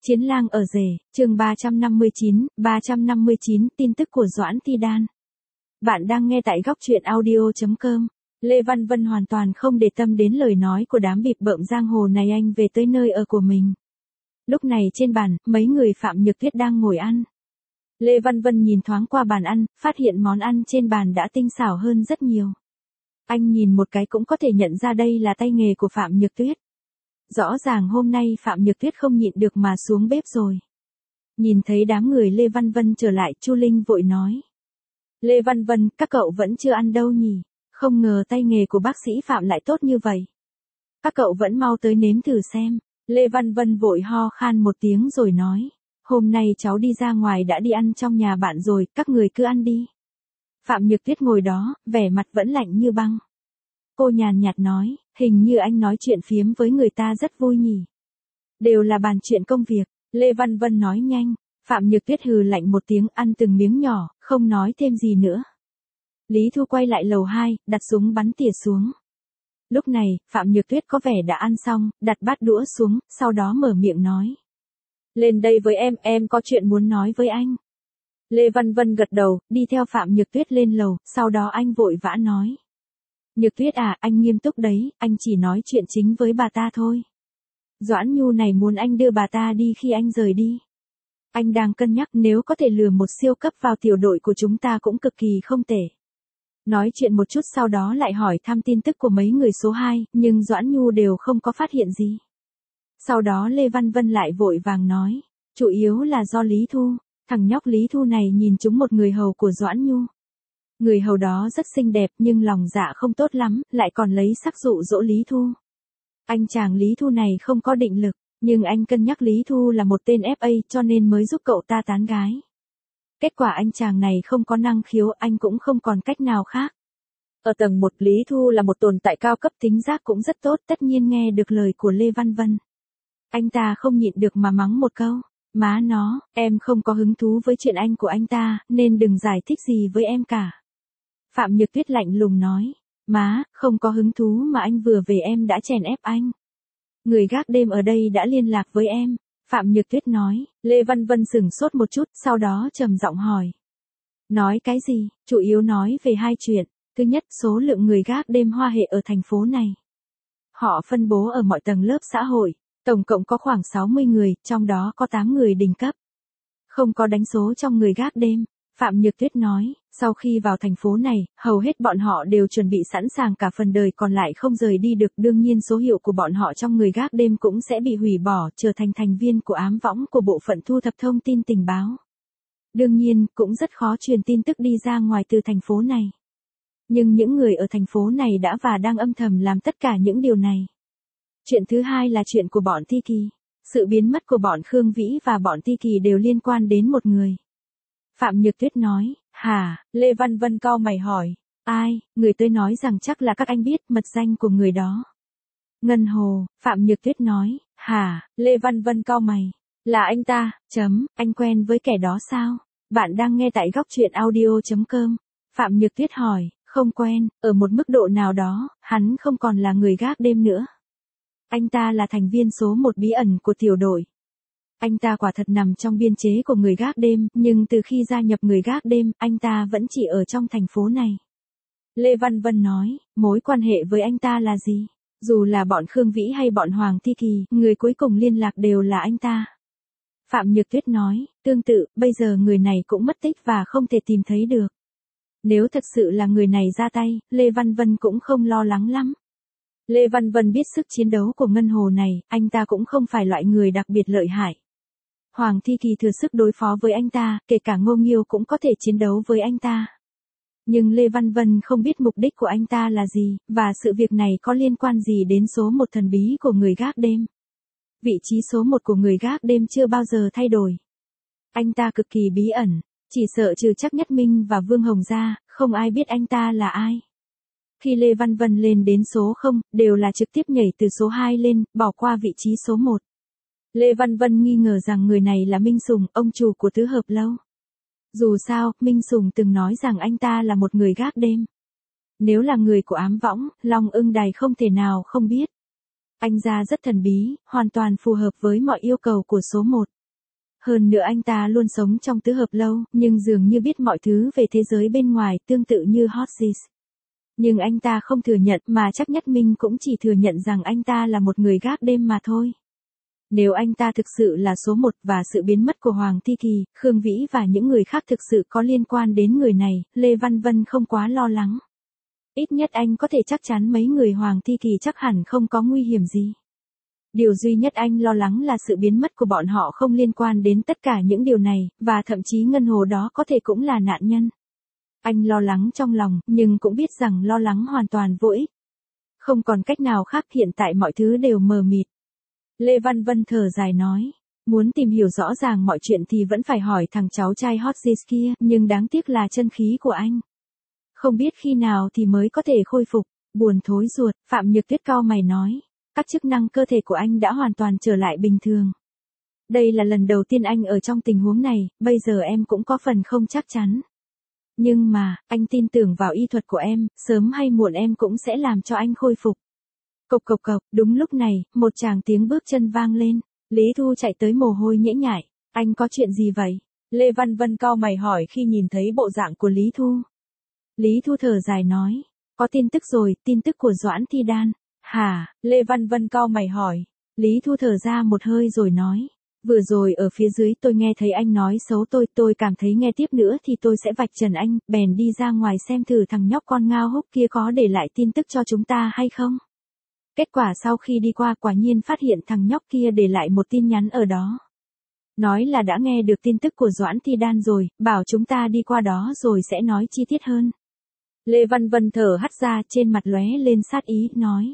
Chiến lang ở rể, chương 359, tin tức của Doãn Thi Đan. Bạn đang nghe tại góc truyện audio.com. Lê Văn Vân hoàn toàn không để tâm đến lời nói của đám bịp bợm giang hồ này. Anh về tới nơi ở của mình. Lúc này trên bàn, mấy người Phạm Nhược Tuyết đang ngồi ăn. Lê Văn Vân nhìn thoáng qua bàn ăn, phát hiện món ăn trên bàn đã tinh xảo hơn rất nhiều. Anh nhìn một cái cũng có thể nhận ra đây là tay nghề của Phạm Nhược Tuyết. Rõ ràng hôm nay Phạm Nhược Tuyết không nhịn được mà xuống bếp rồi. Nhìn thấy đám người Lê Văn Vân trở lại, Chu Linh vội nói. Lê Văn Vân, các cậu vẫn chưa ăn đâu nhỉ? Không ngờ tay nghề của bác sĩ Phạm lại tốt như vậy. Các cậu vẫn mau tới nếm thử xem. Lê Văn Vân vội ho khan một tiếng rồi nói. Hôm nay cháu đi ra ngoài đã đi ăn trong nhà bạn rồi, các người cứ ăn đi. Phạm Nhược Tuyết ngồi đó, vẻ mặt vẫn lạnh như băng. Cô nhàn nhạt nói, hình như anh nói chuyện phiếm với người ta rất vui nhỉ. Đều là bàn chuyện công việc, Lê Văn Vân nói nhanh. Phạm Nhược Tuyết hừ lạnh một tiếng, ăn từng miếng nhỏ, không nói thêm gì nữa. Lý Thu quay lại lầu 2, đặt súng bắn tỉa xuống. Lúc này, Phạm Nhược Tuyết có vẻ đã ăn xong, đặt bát đũa xuống, sau đó mở miệng nói. Lên đây với em có chuyện muốn nói với anh. Lê Văn Vân gật đầu, đi theo Phạm Nhược Tuyết lên lầu, sau đó anh vội vã nói. Nhược Tuyết à, anh nghiêm túc đấy, anh chỉ nói chuyện chính với bà ta thôi. Doãn Nhu này muốn anh đưa bà ta đi khi anh rời đi. Anh đang cân nhắc nếu có thể lừa một siêu cấp vào tiểu đội của chúng ta cũng cực kỳ không tệ. Nói chuyện một chút sau đó lại hỏi thăm tin tức của mấy người số 2, nhưng Doãn Nhu đều không có phát hiện gì. Sau đó Lê Văn Vân lại vội vàng nói, chủ yếu là do Lý Thu, thằng nhóc Lý Thu này nhìn trúng một người hầu của Doãn Nhu. Người hầu đó rất xinh đẹp nhưng lòng dạ không tốt lắm, lại còn lấy sắc dụ dỗ Lý Thu. Anh chàng Lý Thu này không có định lực, nhưng anh cân nhắc Lý Thu là một tên FA cho nên mới giúp cậu ta tán gái. Kết quả anh chàng này không có năng khiếu, anh cũng không còn cách nào khác. Ở tầng 1 Lý Thu là một tồn tại cao cấp, tính giác cũng rất tốt, tất nhiên nghe được lời của Lê Văn Vân. Anh ta không nhịn được mà mắng một câu. Má nó, em không có hứng thú với chuyện anh của anh ta, nên đừng giải thích gì với em cả. Phạm Nhược Tuyết lạnh lùng nói, má, không có hứng thú mà anh vừa về em đã chèn ép anh. Người gác đêm ở đây đã liên lạc với em. Phạm Nhược Tuyết nói, Lê Văn Vân sửng sốt một chút, sau đó trầm giọng hỏi. Nói cái gì? Chủ yếu nói về hai chuyện. Thứ nhất, số lượng người gác đêm Hoa Hệ ở thành phố này. Họ phân bố ở mọi tầng lớp xã hội, tổng cộng có khoảng 60 người, trong đó có 8 người đỉnh cấp. Không có đánh số trong người gác đêm. Phạm Nhược Tuyết nói, sau khi vào thành phố này, hầu hết bọn họ đều chuẩn bị sẵn sàng cả phần đời còn lại không rời đi được. Đương nhiên số hiệu của bọn họ trong người gác đêm cũng sẽ bị hủy bỏ, trở thành thành viên của ám võng của bộ phận thu thập thông tin tình báo. Đương nhiên, cũng rất khó truyền tin tức đi ra ngoài từ thành phố này. Nhưng những người ở thành phố này đã và đang âm thầm làm tất cả những điều này. Chuyện thứ hai là chuyện của bọn Thi Kỳ. Sự biến mất của bọn Khương Vĩ và bọn Thi Kỳ đều liên quan đến một người. Phạm Nhược Tuyết nói, hả? Lê Văn Vân cau mày hỏi, ai? Người tới nói rằng chắc là các anh biết mật danh của người đó. Ngân Hồ, Phạm Nhược Tuyết nói, hả? Lê Văn Vân cau mày, là anh ta, anh quen với kẻ đó sao? Bạn đang nghe tại góc truyện audio.com. Phạm Nhược Tuyết hỏi, không quen, ở một mức độ nào đó, hắn không còn là người gác đêm nữa. Anh ta là thành viên số 1 bí ẩn của tiểu đội. Anh ta quả thật nằm trong biên chế của người gác đêm, nhưng từ khi gia nhập người gác đêm, anh ta vẫn chỉ ở trong thành phố này. Lê Văn Vân nói, mối quan hệ với anh ta là gì? Dù là bọn Khương Vĩ hay bọn Hoàng Thi Kỳ, người cuối cùng liên lạc đều là anh ta. Phạm Nhược Tuyết nói, tương tự, bây giờ người này cũng mất tích và không thể tìm thấy được. Nếu thật sự là người này ra tay, Lê Văn Vân cũng không lo lắng lắm. Lê Văn Vân biết sức chiến đấu của Ngân Hồ này, anh ta cũng không phải loại người đặc biệt lợi hại. Hoàng Thi Kỳ thừa sức đối phó với anh ta, kể cả Ngô Nghiêu cũng có thể chiến đấu với anh ta. Nhưng Lê Văn Vân không biết mục đích của anh ta là gì, và sự việc này có liên quan gì đến số 1 thần bí của người gác đêm. Vị trí số 1 của người gác đêm chưa bao giờ thay đổi. Anh ta cực kỳ bí ẩn, chỉ sợ trừ Trác Nhất Minh và Vương Hồng ra, không ai biết anh ta là ai. Khi Lê Văn Vân lên đến số 0, đều là trực tiếp nhảy từ số 2 lên, bỏ qua vị trí số 1. Lê Văn Vân nghi ngờ rằng người này là Minh Sùng, ông chủ của Tứ Hợp Lâu. Dù sao, Minh Sùng từng nói rằng anh ta là một người gác đêm. Nếu là người của ám võng, Long Ưng Đài không thể nào không biết. Anh ra rất thần bí, hoàn toàn phù hợp với mọi yêu cầu của số 1. Hơn nữa anh ta luôn sống trong tứ hợp lâu, nhưng dường như biết mọi thứ về thế giới bên ngoài, tương tự như Hotsis. Nhưng anh ta không thừa nhận, mà chắc Nhất Minh cũng chỉ thừa nhận rằng anh ta là một người gác đêm mà thôi. Nếu anh ta thực sự là số 1 và sự biến mất của Hoàng Thi Kỳ, Khương Vĩ và những người khác thực sự có liên quan đến người này, Lê Văn Vân không quá lo lắng. Ít nhất anh có thể chắc chắn mấy người Hoàng Thi Kỳ chắc hẳn không có nguy hiểm gì. Điều duy nhất anh lo lắng là sự biến mất của bọn họ không liên quan đến tất cả những điều này, và thậm chí ngân hồ đó có thể cũng là nạn nhân. Anh lo lắng trong lòng, nhưng cũng biết rằng lo lắng hoàn toàn vô ích. Không còn cách nào khác, hiện tại mọi thứ đều mờ mịt. Lê Văn Vân thở dài nói, muốn tìm hiểu rõ ràng mọi chuyện thì vẫn phải hỏi thằng cháu trai Hotsis kia, nhưng đáng tiếc là chân khí của anh. Không biết khi nào thì mới có thể khôi phục, buồn thối ruột, Phạm Nhược Tuyết cau mày nói. Các chức năng cơ thể của anh đã hoàn toàn trở lại bình thường. Đây là lần đầu tiên anh ở trong tình huống này, bây giờ em cũng có phần không chắc chắn. Nhưng mà, anh tin tưởng vào y thuật của em, sớm hay muộn em cũng sẽ làm cho anh khôi phục. Cộc cộc cộc, đúng lúc này, một tràng tiếng bước chân vang lên. Lý Thu chạy tới mồ hôi nhễ nhại. Anh có chuyện gì vậy? Lê Văn Vân cau mày hỏi khi nhìn thấy bộ dạng của Lý Thu. Lý Thu thở dài nói, có tin tức rồi, tin tức của Doãn Thi Đan. Hả? Lê Văn Vân cau mày hỏi. Lý Thu thở ra một hơi rồi nói. Vừa rồi ở phía dưới tôi nghe thấy anh nói xấu tôi cảm thấy nghe tiếp nữa thì tôi sẽ vạch trần anh, bèn đi ra ngoài xem thử thằng nhóc con ngao húc kia có để lại tin tức cho chúng ta hay không. Kết quả sau khi đi qua quả nhiên phát hiện thằng nhóc kia để lại một tin nhắn ở đó. Nói là đã nghe được tin tức của Doãn Thi Đan rồi, bảo chúng ta đi qua đó rồi sẽ nói chi tiết hơn. Lê Văn Vân thở hắt ra, trên mặt lóe lên sát ý, nói.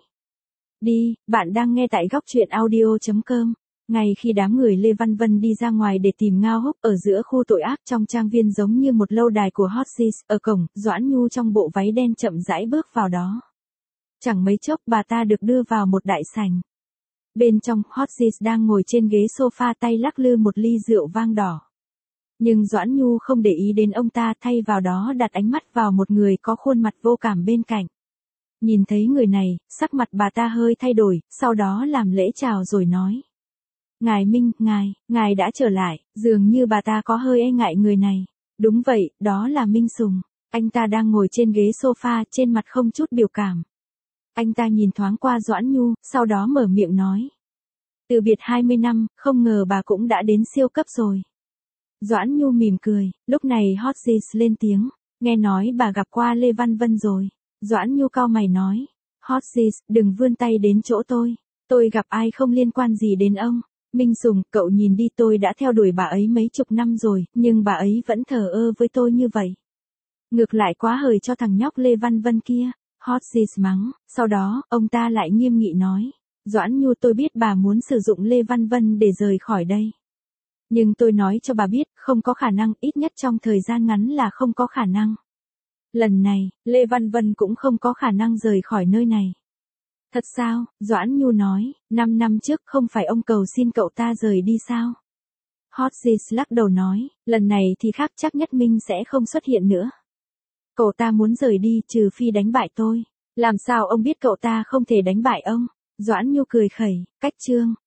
Đi, bạn đang nghe tại góc truyện audio.com. Ngay khi đám người Lê Văn Vân đi ra ngoài để tìm Ngao Húc ở giữa khu tội ác trong trang viên giống như một lâu đài của Hotsis, ở cổng, Doãn Nhu trong bộ váy đen chậm rãi bước vào đó. Chẳng mấy chốc bà ta được đưa vào một đại sảnh. Bên trong, Hotsis đang ngồi trên ghế sofa tay lắc lư một ly rượu vang đỏ. Nhưng Doãn Nhu không để ý đến ông ta, thay vào đó đặt ánh mắt vào một người có khuôn mặt vô cảm bên cạnh. Nhìn thấy người này, sắc mặt bà ta hơi thay đổi, sau đó làm lễ chào rồi nói. Ngài Minh, ngài đã trở lại, dường như bà ta có hơi e ngại người này. Đúng vậy, đó là Minh Sùng. Anh ta đang ngồi trên ghế sofa, trên mặt không chút biểu cảm. Anh ta nhìn thoáng qua Doãn Nhu, sau đó mở miệng nói. Từ biệt 20 năm, không ngờ bà cũng đã đến siêu cấp rồi. Doãn Nhu mỉm cười, lúc này Hotsis lên tiếng. Nghe nói bà gặp qua Lê Văn Vân rồi. Doãn Nhu cau mày nói. Hotsis, đừng vươn tay đến chỗ tôi. Tôi gặp ai không liên quan gì đến ông. Minh Sùng, cậu nhìn đi, tôi đã theo đuổi bà ấy mấy chục năm rồi, nhưng bà ấy vẫn thờ ơ với tôi như vậy. Ngược lại quá hời cho thằng nhóc Lê Văn Vân kia. Hotsis mắng, sau đó, ông ta lại nghiêm nghị nói. Doãn Nhu, tôi biết bà muốn sử dụng Lê Văn Vân để rời khỏi đây. Nhưng tôi nói cho bà biết, không có khả năng, ít nhất trong thời gian ngắn là không có khả năng. Lần này, Lê Văn Vân cũng không có khả năng rời khỏi nơi này. Thật sao? Doãn Nhu nói, 5 năm trước không phải ông cầu xin cậu ta rời đi sao? Hotsis lắc đầu nói, lần này thì khác, chắc Nhất Minh sẽ không xuất hiện nữa. Cậu ta muốn rời đi trừ phi đánh bại tôi. Làm sao ông biết cậu ta không thể đánh bại ông? Doãn Nhu cười khẩy, cách chương.